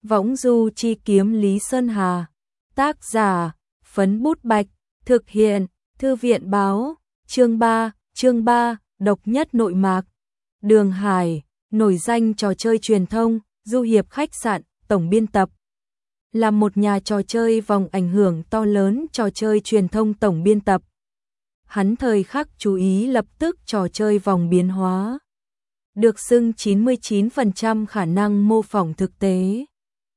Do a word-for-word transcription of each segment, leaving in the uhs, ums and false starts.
Võng du chi kiếm Lý Sơn Hà. Tác giả, Phấn Bút Bạch. Thực hiện, Thư viện báo. Chương ba, chương ba, độc nhất nội mạc. Đường Hải, nổi danh trò chơi truyền thông, du hiệp khách sạn, tổng biên tập. Là một nhà trò chơi vòng ảnh hưởng to lớn trò chơi truyền thông tổng biên tập. Hắn thời khắc chú ý lập tức trò chơi vòng biến hóa. Được xưng chín mươi chín phần trăm khả năng mô phỏng thực tế.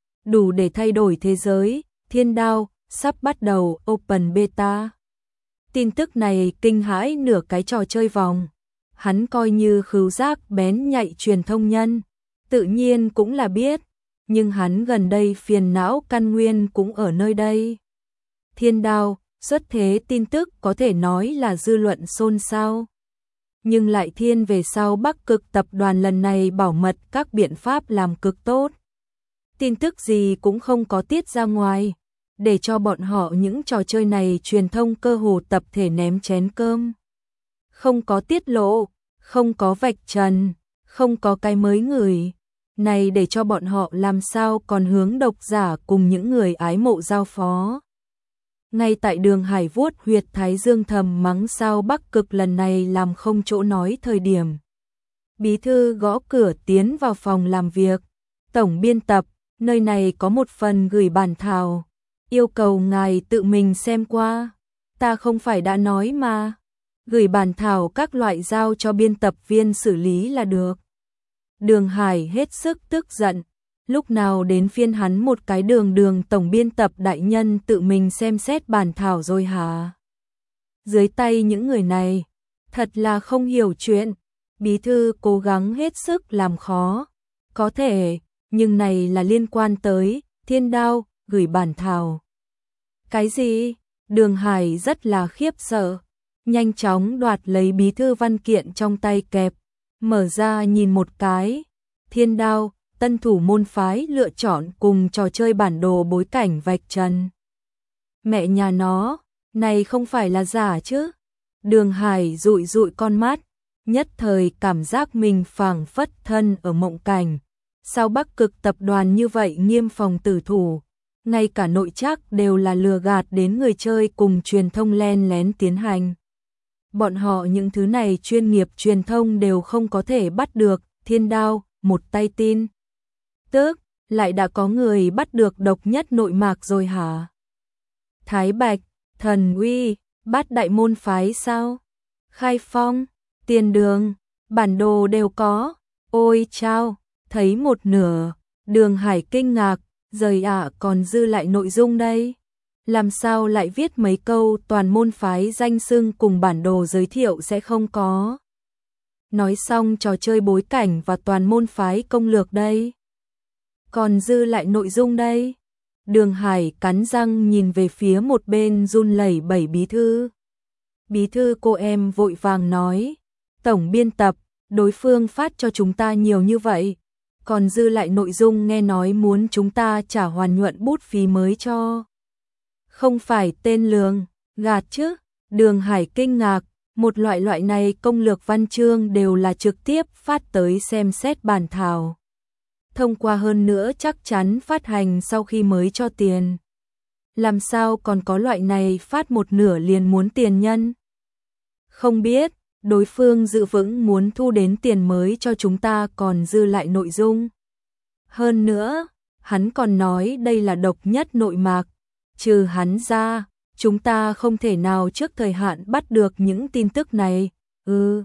Đủ để thay đổi thế giới, Thiên Đao, sắp bắt đầu Open Beta. Tin tức này kinh hãi nửa cái trò chơi vòng. Hắn coi như khứu giác bén nhạy truyền thông nhân, tự nhiên cũng là biết, nhưng hắn gần đây phiền não căn nguyên cũng ở nơi đây. Thiên Đao, xuất thế tin tức có thể nói là dư luận xôn xao. Nhưng lại thiên về sau Bắc Cực tập đoàn lần này bảo mật các biện pháp làm cực tốt. Tin tức gì cũng không có tiết ra ngoài, để cho bọn họ những trò chơi này truyền thông cơ hồ tập thể ném chén cơm. Không có tiết lộ, không có vạch trần, không có cái mới người. Này để cho bọn họ làm sao còn hướng độc giả cùng những người ái mộ giao phó. Ngay tại Đường Hải vuốt huyệt thái dương thầm mắng sao Bắc Cực lần này làm không chỗ nói thời điểm. Bí thư gõ cửa tiến vào phòng làm việc. Tổng biên tập, nơi này có một phần gửi bản thảo. Yêu cầu ngài tự mình xem qua. Ta không phải đã nói mà. Gửi bản thảo các loại giao cho biên tập viên xử lý là được. Đường Hải hết sức tức giận. Lúc nào đến phiên hắn một cái đường đường tổng biên tập đại nhân tự mình xem xét bản thảo rồi hả? Dưới tay những người này, thật là không hiểu chuyện. Bí thư cố gắng hết sức làm khó. Có thể, nhưng này là liên quan tới Thiên Đao, gửi bản thảo. Cái gì? Đường Hải rất là khiếp sợ. Nhanh chóng đoạt lấy bí thư văn kiện trong tay kẹp. Mở ra nhìn một cái. Thiên Đao, tân thủ môn phái lựa chọn cùng trò chơi bản đồ bối cảnh vạch trần. Mẹ nhà nó, này không phải là giả chứ? Đường Hải dụi dụi con mắt, nhất thời cảm giác mình phảng phất thân ở mộng cảnh. Sao Bắc Cực tập đoàn như vậy nghiêm phòng tử thủ, ngay cả nội trắc đều là lừa gạt đến người chơi cùng truyền thông len lén tiến hành. Bọn họ những thứ này chuyên nghiệp truyền thông đều không có thể bắt được. Thiên Đao, một tay tin tức, lại đã có người bắt được độc nhất nội mạc rồi hả? Thái Bạch, Thần Uy, Bát Đại môn phái sao? Khai Phong, Tiền Đường, bản đồ đều có. Ôi chao, thấy một nửa. Đường Hải kinh ngạc, rời ạ còn dư lại nội dung đây. Làm sao lại viết mấy câu toàn môn phái danh xưng cùng bản đồ giới thiệu sẽ không có. Nói xong trò chơi bối cảnh và toàn môn phái công lược đây. Còn dư lại nội dung đây. Đường Hải cắn răng nhìn về phía một bên run lẩy bẩy bí thư. Bí thư cô em vội vàng nói. Tổng biên tập, đối phương phát cho chúng ta nhiều như vậy. Còn dư lại nội dung nghe nói muốn chúng ta trả hoàn nhuận bút phí mới cho. Không phải tên lường, gạt chứ. Đường Hải kinh ngạc. Một loại loại này công lược văn chương đều là trực tiếp phát tới xem xét bản thảo. Thông qua hơn nữa chắc chắn phát hành sau khi mới cho tiền. Làm sao còn có loại này phát một nửa liền muốn tiền nhân? Không biết, đối phương dự vững muốn thu đến tiền mới cho chúng ta còn dư lại nội dung. Hơn nữa, hắn còn nói đây là độc nhất nội mạc. Trừ hắn ra, chúng ta không thể nào trước thời hạn bắt được những tin tức này. Ừ,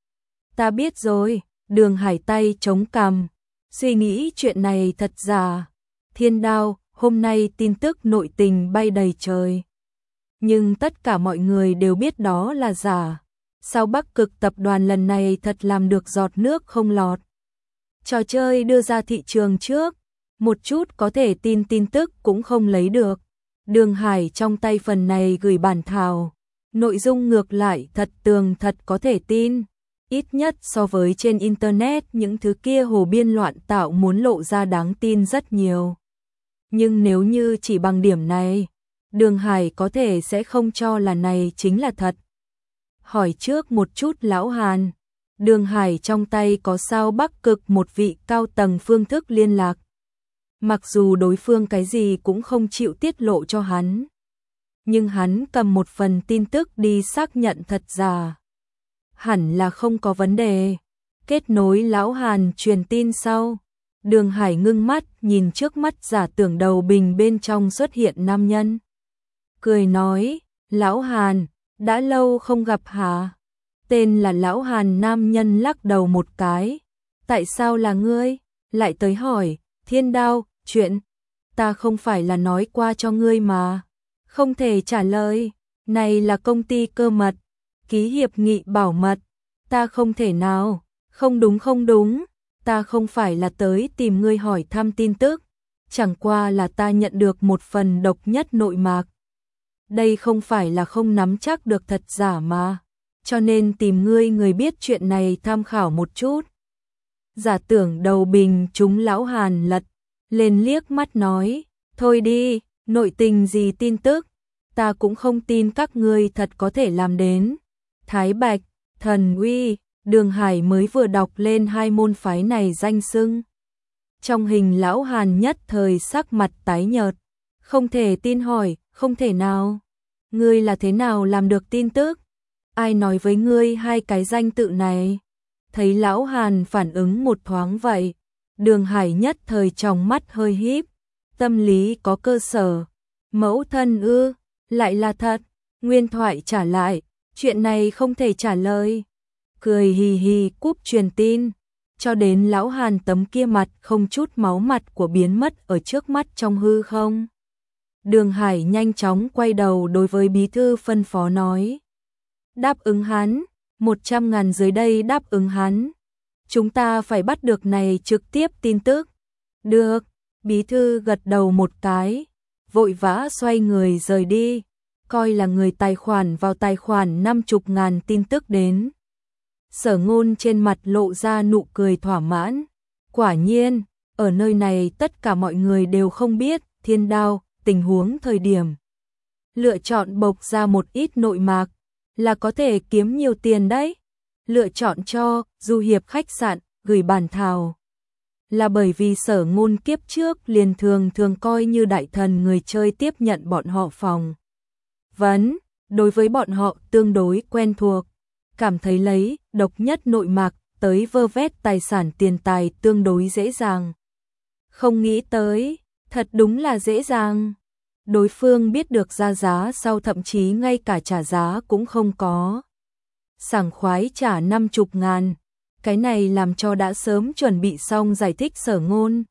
ta biết rồi. Đường Hải tay chống cằm, suy nghĩ chuyện này thật giả. Thiên Đao, hôm nay tin tức nội tình bay đầy trời. Nhưng tất cả mọi người đều biết đó là giả. Sao Bắc Cực tập đoàn lần này thật làm được giọt nước không lọt. Trò chơi đưa ra thị trường trước, một chút có thể tin tin tức cũng không lấy được. Đường Hải trong tay phần này gửi bản thảo. Nội dung ngược lại thật tường thật có thể tin. Ít nhất so với trên Internet những thứ kia hồ biên loạn tạo muốn lộ ra đáng tin rất nhiều. Nhưng nếu như chỉ bằng điểm này, Đường Hải có thể sẽ không cho là này chính là thật. Hỏi trước một chút lão Hàn. Đường Hải trong tay có sao Bắc Cực một vị cao tầng phương thức liên lạc. mặc dù đối phương cái gì cũng không chịu tiết lộ cho hắn. Nhưng hắn cầm một phần tin tức đi xác nhận thật giả. Hẳn là không có vấn đề. Kết nối lão Hàn truyền tin sau. Đường Hải ngưng mắt nhìn trước mắt giả tưởng đầu bình bên trong xuất hiện nam nhân. Cười nói, lão Hàn, đã lâu không gặp hả? Tên là lão Hàn, nam nhân lắc đầu một cái. Tại sao là ngươi? Lại tới hỏi, Thiên Đao, chuyện ta không phải là nói qua cho ngươi mà. Không thể trả lời, này là công ty cơ mật, ký hiệp nghị bảo mật, ta không thể nào. Không đúng không đúng, ta không phải là tới tìm ngươi hỏi thăm tin tức, chẳng qua là ta nhận được một phần độc nhất nội mạc. Đây không phải là không nắm chắc được thật giả mà, cho nên tìm ngươi người biết chuyện này tham khảo một chút. Giả tưởng đầu bình chúng lão Hàn lật lên liếc mắt nói, thôi đi, nội tình gì tin tức, ta cũng không tin các ngươi thật có thể làm đến. Thái Bạch, Thần Uy, Đường Hải mới vừa đọc lên hai môn phái này danh xưng. Trong hình lão Hàn nhất thời sắc mặt tái nhợt, không thể tin hỏi, không thể nào. Ngươi là thế nào làm được tin tức? Ai nói với ngươi hai cái danh tự này? Thấy lão Hàn phản ứng một thoáng vậy, Đường Hải nhất thời trong mắt hơi híp, tâm lý có cơ sở. Mẫu thân ư, lại là thật. Nguyên thoại trả lại, chuyện này không thể trả lời. Cười hì hì cúp truyền tin, cho đến lão Hàn tấm kia mặt không chút máu mặt của biến mất ở trước mắt trong hư không. Đường Hải nhanh chóng quay đầu đối với bí thư phân phó nói. Đáp ứng hắn, một trăm ngàn dưới đây đáp ứng hắn. Chúng ta phải bắt được này trực tiếp tin tức. Được, bí thư gật đầu một cái, vội vã xoay người rời đi, coi là người tài khoản vào tài khoản năm mươi ngàn tin tức đến. Sở Ngôn trên mặt lộ ra nụ cười thỏa mãn. Quả nhiên, ở nơi này tất cả mọi người đều không biết Thiên Đao tình huống thời điểm. Lựa chọn bộc ra một ít nội mạc là có thể kiếm nhiều tiền đấy. Lựa chọn cho du hiệp khách sạn gửi bản thảo là bởi vì Sở Ngôn kiếp trước liền thường thường coi như đại thần người chơi tiếp nhận bọn họ phòng vấn, đối với bọn họ tương đối quen thuộc, cảm thấy lấy độc nhất nội mạc tới vơ vét tài sản tiền tài tương đối dễ dàng. Không nghĩ tới, thật đúng là dễ dàng. Đối phương biết được ra giá sau thậm chí ngay cả trả giá cũng không có. Sảng khoái trả năm mươi ngàn, cái này làm cho đã sớm chuẩn bị xong giải thích Sở Ngôn.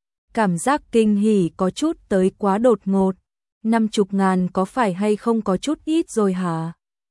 Cảm giác kinh hỉ có chút tới quá đột ngột, năm mươi ngàn có phải hay không có chút ít rồi hả?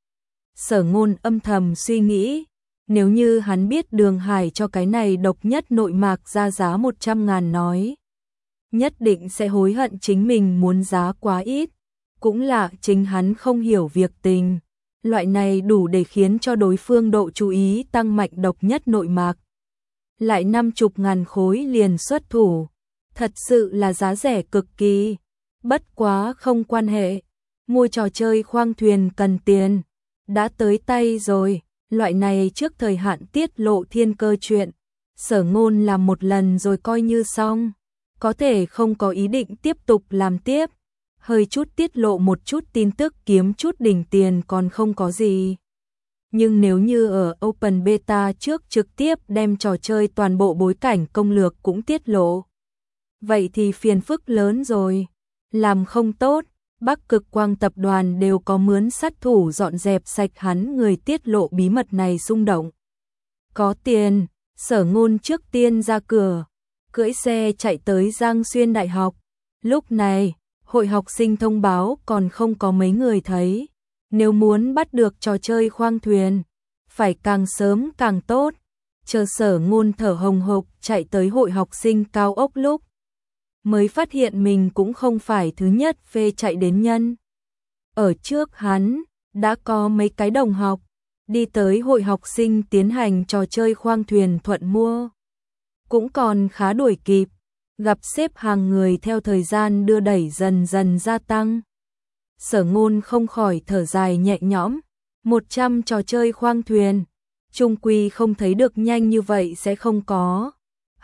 Sở Ngôn âm thầm suy nghĩ, nếu như hắn biết Đường Hải cho cái này độc nhất nội mạc ra giá một trăm ngàn nói, nhất định sẽ hối hận chính mình muốn giá quá ít. Cũng là chính hắn không hiểu việc tình, loại này đủ để khiến cho đối phương độ chú ý tăng mạnh độc nhất nội mạc. Lại năm mươi ngàn khối liền xuất thủ, thật sự là giá rẻ cực kỳ. Bất quá không quan hệ, mua trò chơi khoang thuyền cần tiền, đã tới tay rồi, loại này trước thời hạn tiết lộ thiên cơ chuyện, Sở Ngôn làm một lần rồi coi như xong, có thể không có ý định tiếp tục làm tiếp, hơi chút tiết lộ một chút tin tức kiếm chút đỉnh tiền còn không có gì. Nhưng nếu như ở Open Beta trước trực tiếp đem trò chơi toàn bộ bối cảnh công lược cũng tiết lộ, vậy thì phiền phức lớn rồi. Làm không tốt, Bắc Cực Quang tập đoàn đều có mướn sát thủ dọn dẹp sạch hắn người tiết lộ bí mật này xung động. Có tiền, Sở Ngôn trước tiên ra cửa, cưỡi xe chạy tới Giang Xuyên Đại học. Lúc này, hội học sinh thông báo còn không có mấy người thấy. Nếu muốn bắt được trò chơi khoang thuyền, phải càng sớm càng tốt. Chờ Sở Ngôn thở hồng hộc chạy tới hội học sinh cao ốc lúc mới phát hiện mình cũng không phải thứ nhất phê chạy đến nhân. Ở trước hắn, đã có mấy cái đồng học đi tới hội học sinh tiến hành trò chơi khoang thuyền thuận mua. Cũng còn khá đuổi kịp, gặp xếp hàng người theo thời gian đưa đẩy dần dần gia tăng. Sở Ngôn không khỏi thở dài nhẹ nhõm, một trăm trò chơi khoang thuyền, chung quy không thấy được nhanh như vậy sẽ không có.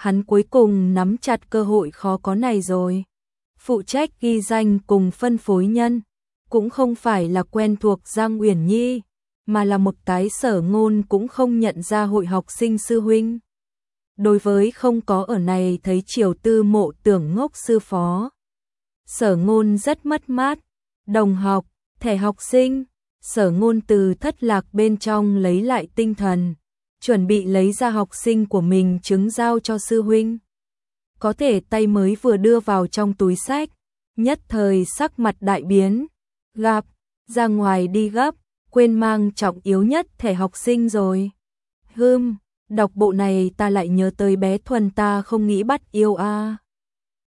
hắn cuối cùng nắm chặt cơ hội khó có này rồi. Phụ trách ghi danh cùng phân phối nhân, cũng không phải là quen thuộc Giang Uyển Nhi, mà là một cái Sở Ngôn cũng không nhận ra hội học sinh sư huynh. Đối với không có ở này thấy Triều Tư Mộ tưởng ngốc sư phó, Sở Ngôn rất mất mát. Đồng học, thẻ học sinh. Sở Ngôn từ thất lạc bên trong lấy lại tinh thần, chuẩn bị lấy ra học sinh của mình chứng giao cho sư huynh. Có thể tay mới vừa đưa vào trong túi sách, nhất thời sắc mặt đại biến, gặp, ra ngoài đi gấp, quên mang trọng yếu nhất thẻ học sinh rồi. Hừm, đọc bộ này ta lại nhớ tới bé Thuần ta không nghĩ bắt yêu a. À.